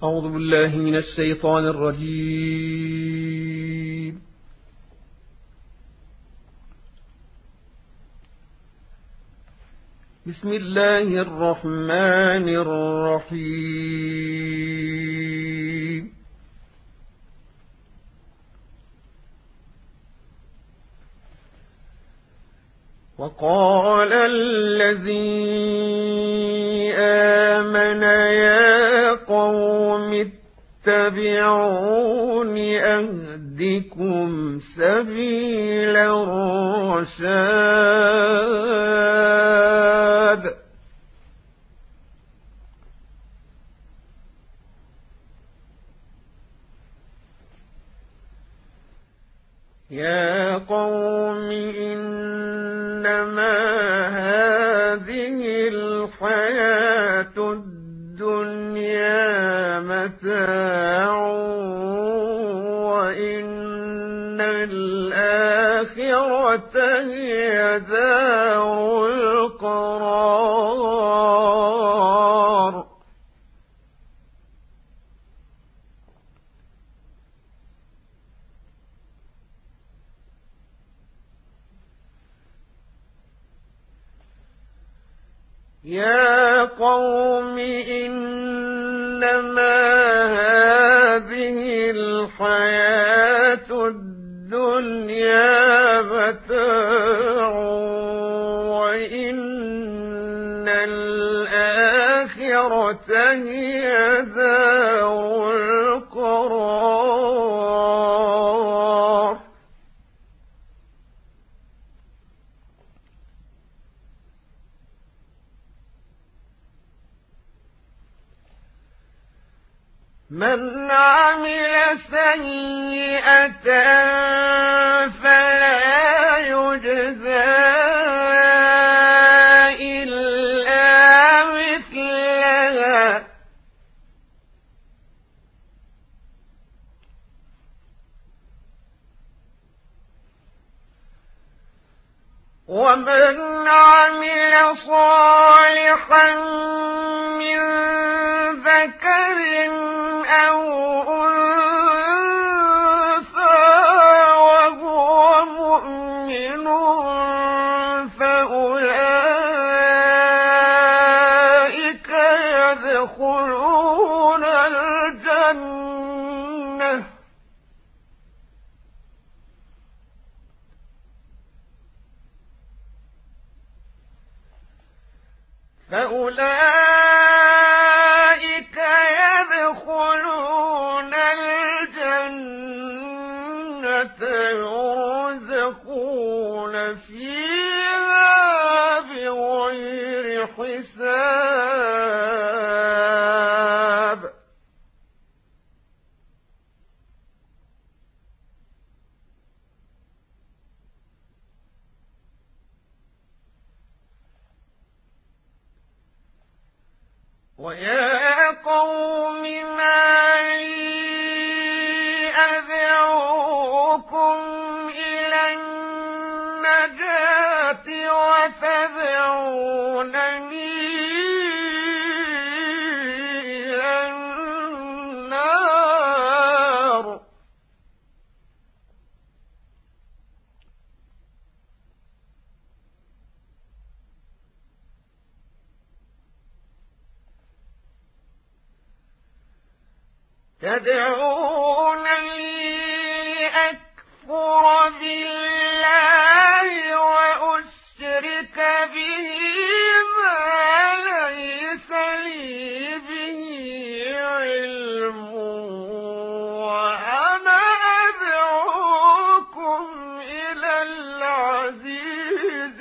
أعوذ بالله من الشيطان الرجيم. بسم الله الرحمن الرحيم. وقال الذي آمن يا قوم اتبعون أهدكم سبيل الرشاد. يا قوم إنما هذه الحياة الدنيا متاع وإن الآخرة هي دار القرار. يا قوم إنما هذه الحياة الدنيا متاع وإن الآخرة هي دار القرار. من عمل سيئة فلا يجزى إلا مثلها ومن عمل صالحا من ذكر أو أنثى وهو مؤمن فأولئك يدخلون الجنة يرزقون فيها بغير حساب. ويا قوم ما لي أدعوكم إلى النجاة وتدعونني إلى النار. تدعونني لأكفر بالله وأشرك به ما ليس لي به علم وأنا أدعوكم إلى العزيز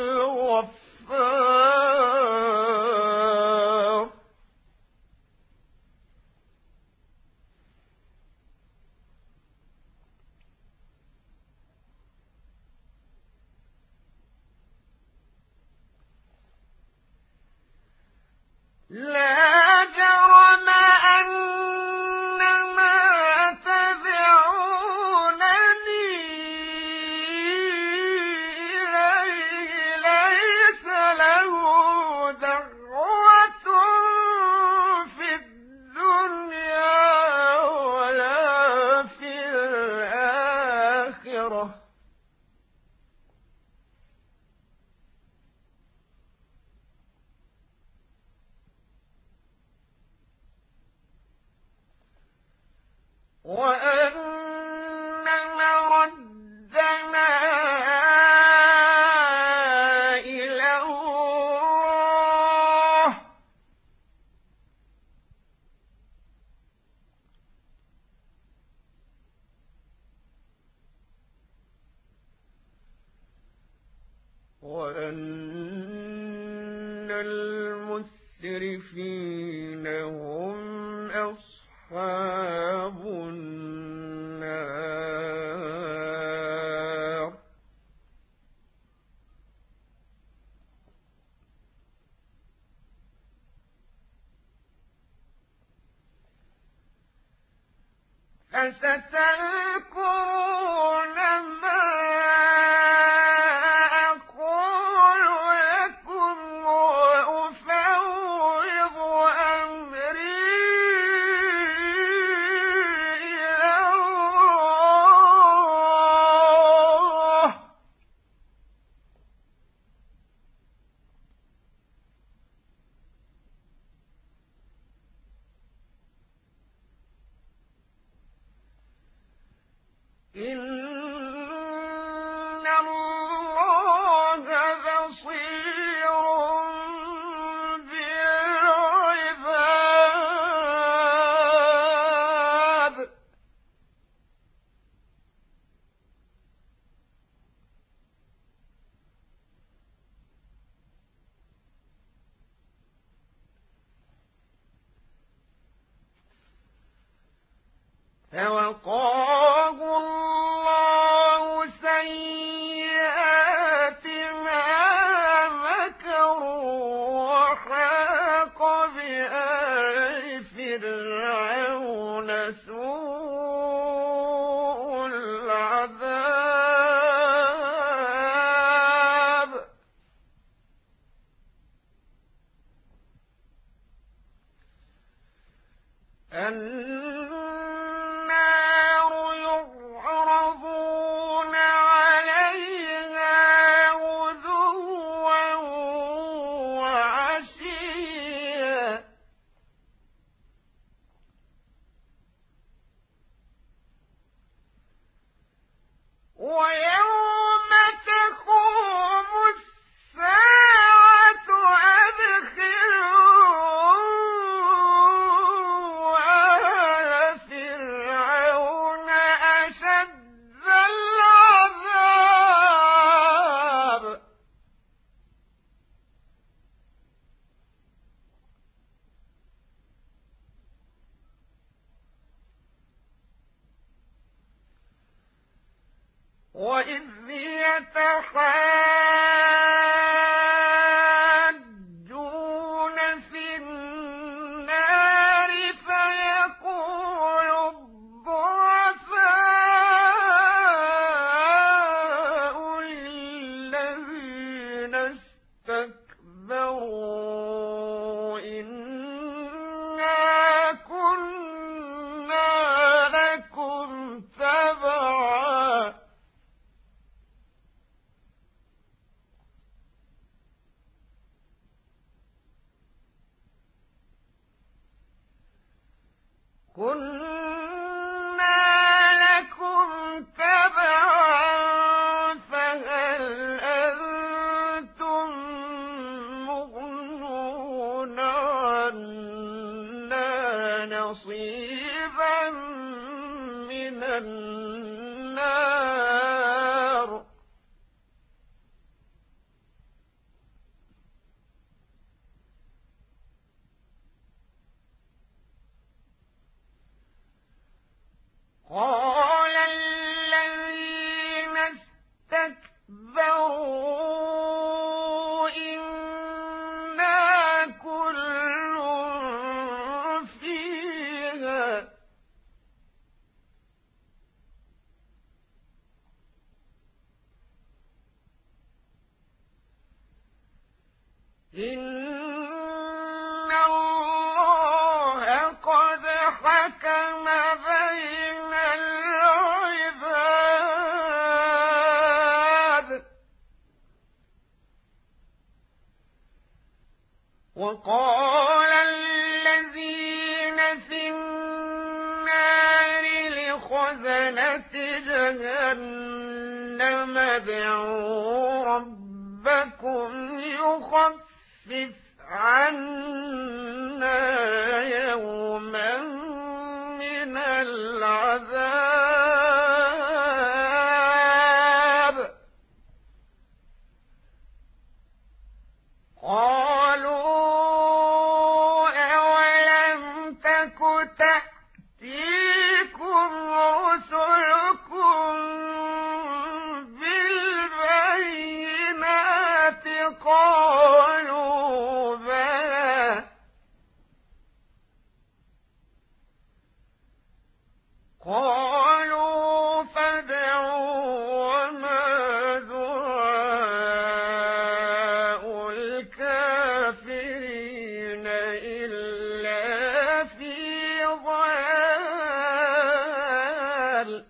الغفار. وأن مردنا إلى الله وأن المسرفين هم أصحاب النار فستذكرون ما أقول لكم وأفوض أمري إلى الله إن الله بصير بالعباد فوقاه الله سيئات ما مكروا وحاق بآل فرعون سوء العذاب النار يعرضون عليها غدوا وعشيا ويوم تقوم الساعة أدخلوا آل فرعون أشد العذاب وإذ يتحاجون في النار فيقول الضعفاء للذين استكبروا إنا كنا لكم تبعا فهل أنتم مغنون عنا نصيبا من النار قال الذين استكبروا إنا كل فيها إن الله قد حكم بين العباد وقال الذين في النار خزنة جهنم ادعوا ربكم يخفف عنا يوما من العذاب. قالوا أولم تك تأتيكم رسلكم بالبينات؟ قالوا بلى. قالوا فادعوا وما دعاء الكافرين إلا في ضلال.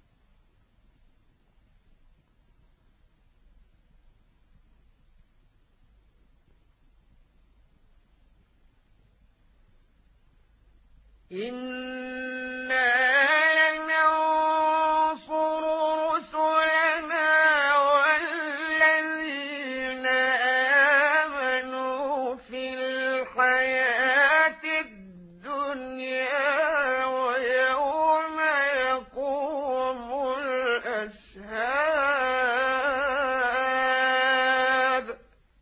إنا لننصر رسلنا والذين آمنوا في الحياة الدنيا ويوم يقوم الأشهاد.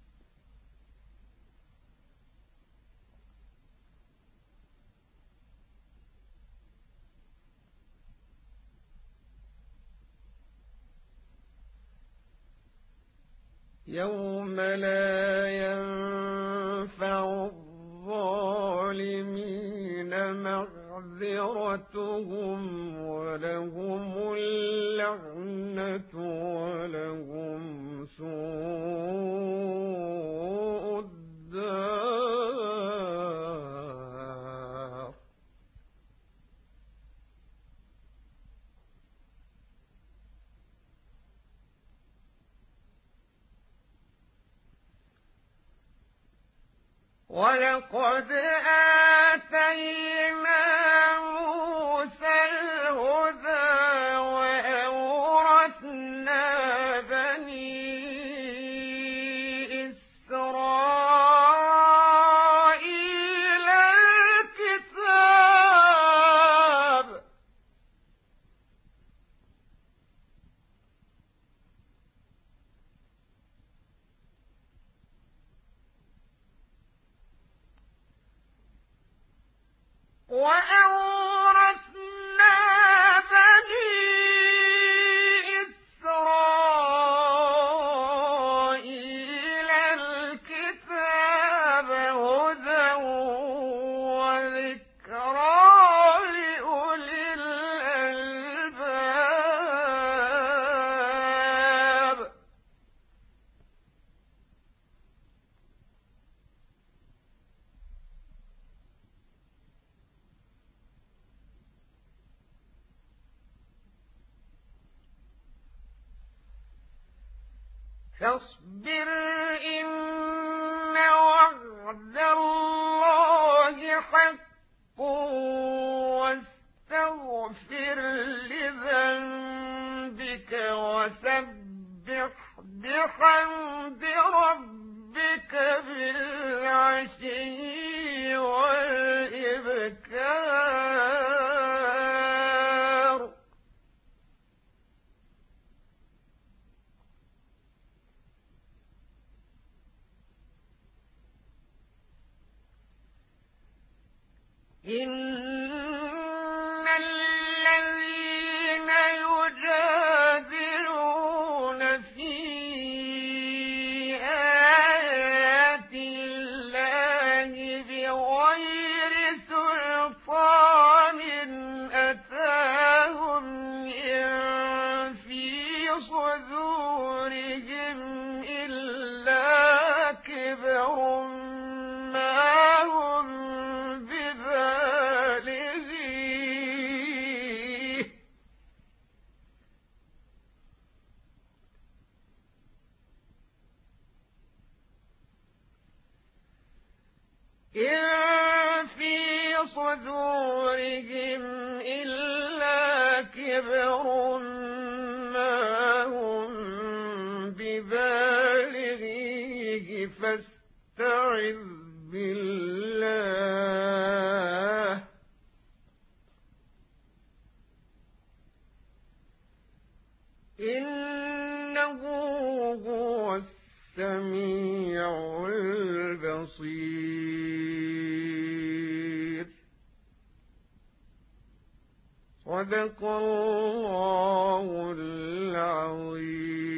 يوم لا ينفع الظالمين معذرتهم ولهم اللعنة ولهم سوء الدار. ولقد آتينا موسى الهدى وأورثنا بني إسرائيل الكتاب. وأورثنا بني إسرائيل الكتاب هدى وذكرى لأولي الألباب. فاصبر إن وعد الله حق واستغفر لذنبك وسبح بحمد ربك بالعشي والإبكار. إن الذين يجادلون في آيات الله بغير سلطان أتاهم إن في صدورهم إلا كبر ما هم ببالغيه. إن في صدورهم إلا كبر كبر ما هم ببالغيه فاستعذ بالله إنه هو السميع البصير. صدق الله العظيم.